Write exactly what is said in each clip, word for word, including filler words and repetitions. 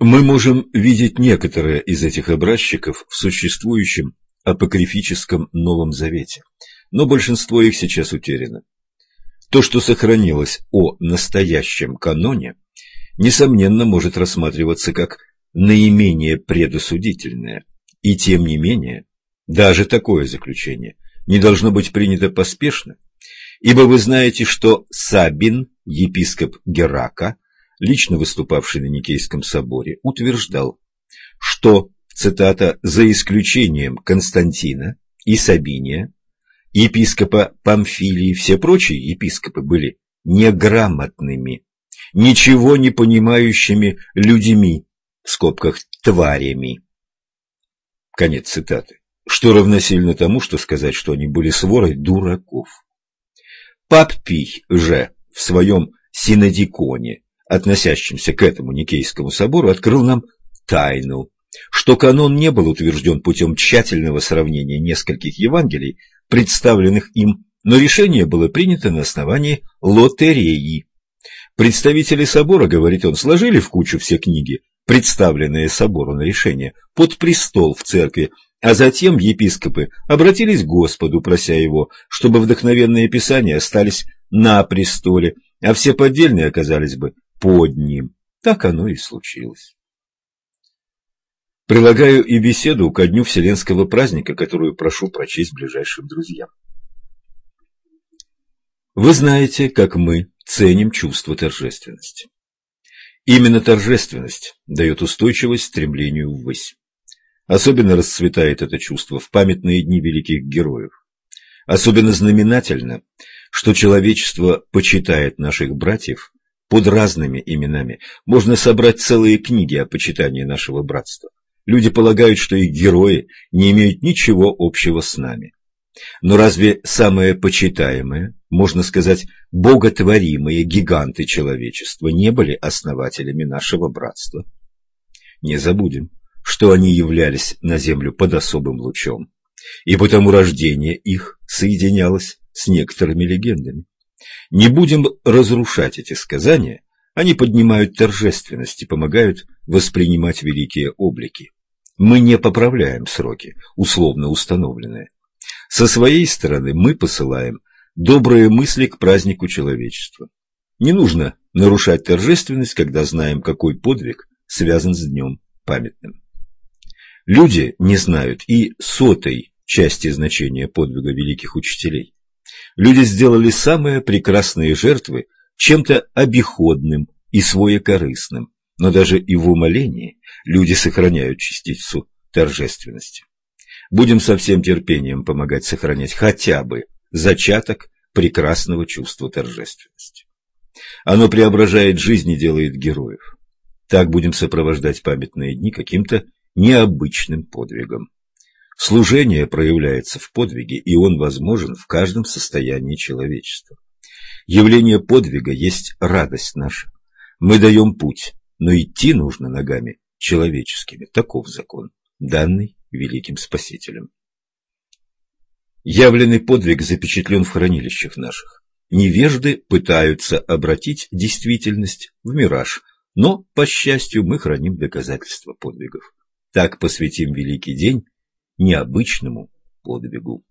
Мы можем видеть некоторые из этих образчиков в существующем апокрифическом Новом Завете, но большинство их сейчас утеряно. То, что сохранилось о настоящем каноне, несомненно, может рассматриваться как наименее предосудительное, и тем не менее, даже такое заключение не должно быть принято поспешно, ибо вы знаете, что Сабин, епископ Герака, лично выступавший на Никейском соборе, утверждал, что, цитата, «за исключением Константина и Сабиния, епископа Памфилии, все прочие епископы были неграмотными, ничего не понимающими людьми, в скобках тварями». Конец цитаты. Что равносильно тому, что сказать, что они были сворой дураков. Пап Пий же в своем синодиконе, относящемся к этому Никейскому собору, открыл нам тайну, что канон не был утвержден путем тщательного сравнения нескольких Евангелий, представленных им, но решение было принято на основании лотереи. Представители собора, говорит он, сложили в кучу все книги, представленные собору на решение, под престол в церкви, а затем епископы обратились к Господу, прося его, чтобы вдохновенные писания остались на престоле, а все поддельные оказались бы под ним. Так оно и случилось. Прилагаю и беседу ко дню Вселенского праздника, которую прошу прочесть ближайшим друзьям. Вы знаете, как мы ценим чувство торжественности. Именно торжественность дает устойчивость стремлению ввысь. Особенно расцветает это чувство в памятные дни великих героев. Особенно знаменательно, что человечество почитает наших братьев под разными именами. Можно собрать целые книги о почитании нашего братства. Люди полагают, что их герои не имеют ничего общего с нами. Но разве самые почитаемые, можно сказать, боготворимые гиганты человечества не были основателями нашего братства? Не забудем, что они являлись на землю под особым лучом, и потому рождение их соединялось с некоторыми легендами. Не будем разрушать эти сказания, они поднимают торжественность и помогают воспринимать великие облики. Мы не поправляем сроки, условно установленные. Со своей стороны мы посылаем добрые мысли к празднику человечества. Не нужно нарушать торжественность, когда знаем, какой подвиг связан с днем памятным. Люди не знают и сотой части значения подвига великих учителей. Люди сделали самые прекрасные жертвы чем-то обиходным и своекорыстным, но даже и в умолении люди сохраняют частицу торжественности. Будем со всем терпением помогать сохранять хотя бы зачаток прекрасного чувства торжественности. Оно преображает жизнь и делает героев. Так будем сопровождать памятные дни каким-то необычным подвигом. Служение проявляется в подвиге, и он возможен в каждом состоянии человечества. Явление подвига есть радость наша. Мы даем путь, но идти нужно ногами человеческими. Таков закон, данный великим Спасителем. Явленный подвиг запечатлен в хранилищах наших. Невежды пытаются обратить действительность в мираж, но, по счастью, мы храним доказательства подвигов. Так посвятим великий день необычному подвигу.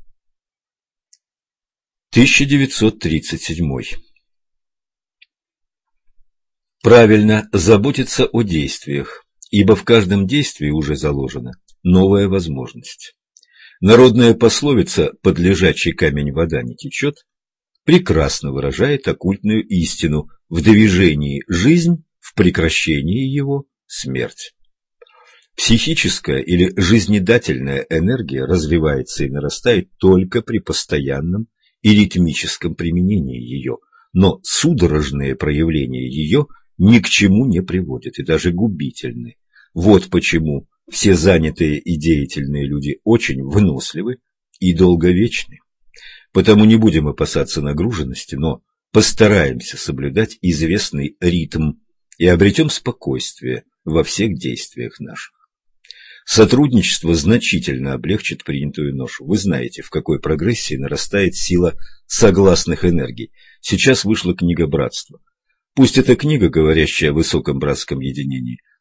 тысяча девятьсот тридцать седьмой. Правильно заботиться о действиях, ибо в каждом действии уже заложена новая возможность. Народная пословица «под лежачий камень вода не течет» прекрасно выражает оккультную истину: в движении жизнь, в прекращении его смерть. Психическая или жизнедательная энергия развивается и нарастает только при постоянном и ритмическом применении ее, но судорожные проявления ее ни к чему не приводят и даже губительны. Вот почему все занятые и деятельные люди очень выносливы и долговечны. Потому не будем опасаться нагруженности, но постараемся соблюдать известный ритм и обретем спокойствие во всех действиях наших. Сотрудничество значительно облегчит принятую ношу. Вы знаете, в какой прогрессии нарастает сила согласных энергий. Сейчас вышла книга «Братство». Пусть эта книга, говорящая о высоком братском единении,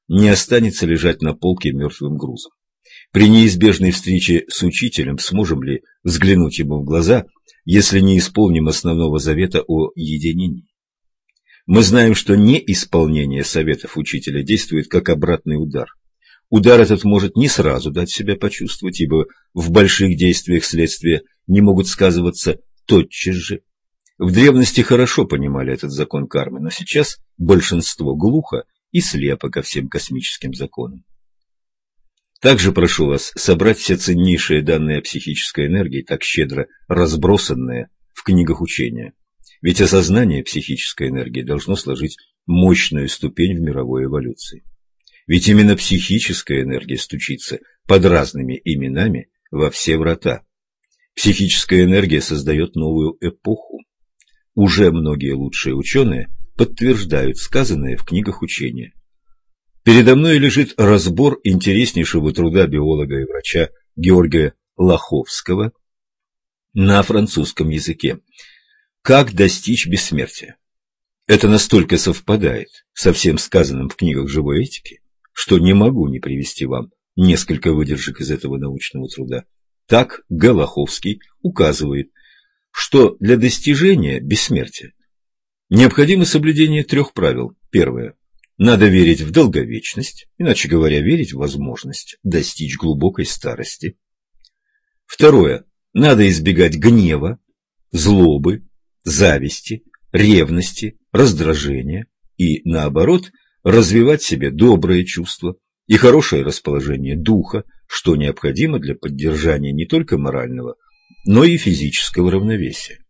не останется лежать на полке мертвым грузом. При неизбежной встрече с учителем сможем ли взглянуть ему в глаза, если не исполним основного завета о единении? Мы знаем, что неисполнение советов учителя действует как обратный удар. Удар этот может не сразу дать себя почувствовать, ибо в больших действиях следствия не могут сказываться тотчас же. В древности хорошо понимали этот закон кармы, но сейчас большинство глухо и слепо ко всем космическим законам. Также прошу вас собрать все ценнейшие данные о психической энергии, так щедро разбросанные в книгах учения. Ведь осознание психической энергии должно сложить мощную ступень в мировой эволюции. Ведь именно психическая энергия стучится под разными именами во все врата. Психическая энергия создает новую эпоху. Уже многие лучшие ученые подтверждают сказанное в книгах учения. Передо мной лежит разбор интереснейшего труда биолога и врача Георгия Лаховского на французском языке. «Как достичь бессмертия?» Это настолько совпадает со всем сказанным в книгах живой этики, что не могу не привести вам несколько выдержек из этого научного труда. Так Г. Лаховский указывает, что для достижения бессмертия необходимо соблюдение трех правил. Первое. Надо верить в долговечность, иначе говоря, верить в возможность достичь глубокой старости. Второе. Надо избегать гнева, злобы, зависти, ревности, раздражения и, наоборот, развивать в себе добрые чувства и хорошее расположение духа, что необходимо для поддержания не только морального, но и физического равновесия.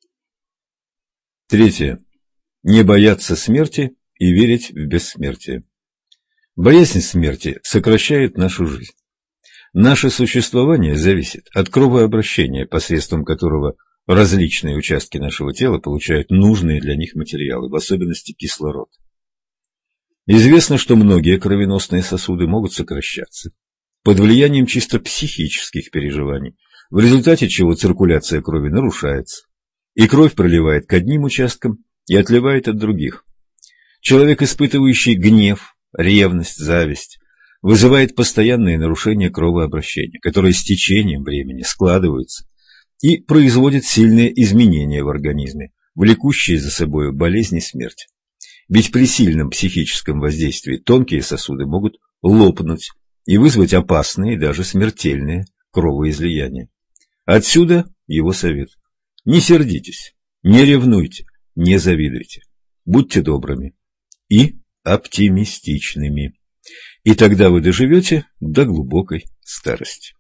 Третье. Не бояться смерти и верить в бессмертие. Боязнь смерти сокращает нашу жизнь. Наше существование зависит от кровообращения, посредством которого различные участки нашего тела получают нужные для них материалы, в особенности кислород. Известно, что многие кровеносные сосуды могут сокращаться под влиянием чисто психических переживаний, в результате чего циркуляция крови нарушается, и кровь проливает к одним участкам и отливает от других. Человек, испытывающий гнев, ревность, зависть, вызывает постоянные нарушения кровообращения, которые с течением времени складываются и производят сильные изменения в организме, влекущие за собой болезни и смерть. Ведь при сильном психическом воздействии тонкие сосуды могут лопнуть и вызвать опасные, даже смертельные кровоизлияния. Отсюда его совет. Не сердитесь, не ревнуйте, не завидуйте, будьте добрыми и оптимистичными. И тогда вы доживете до глубокой старости.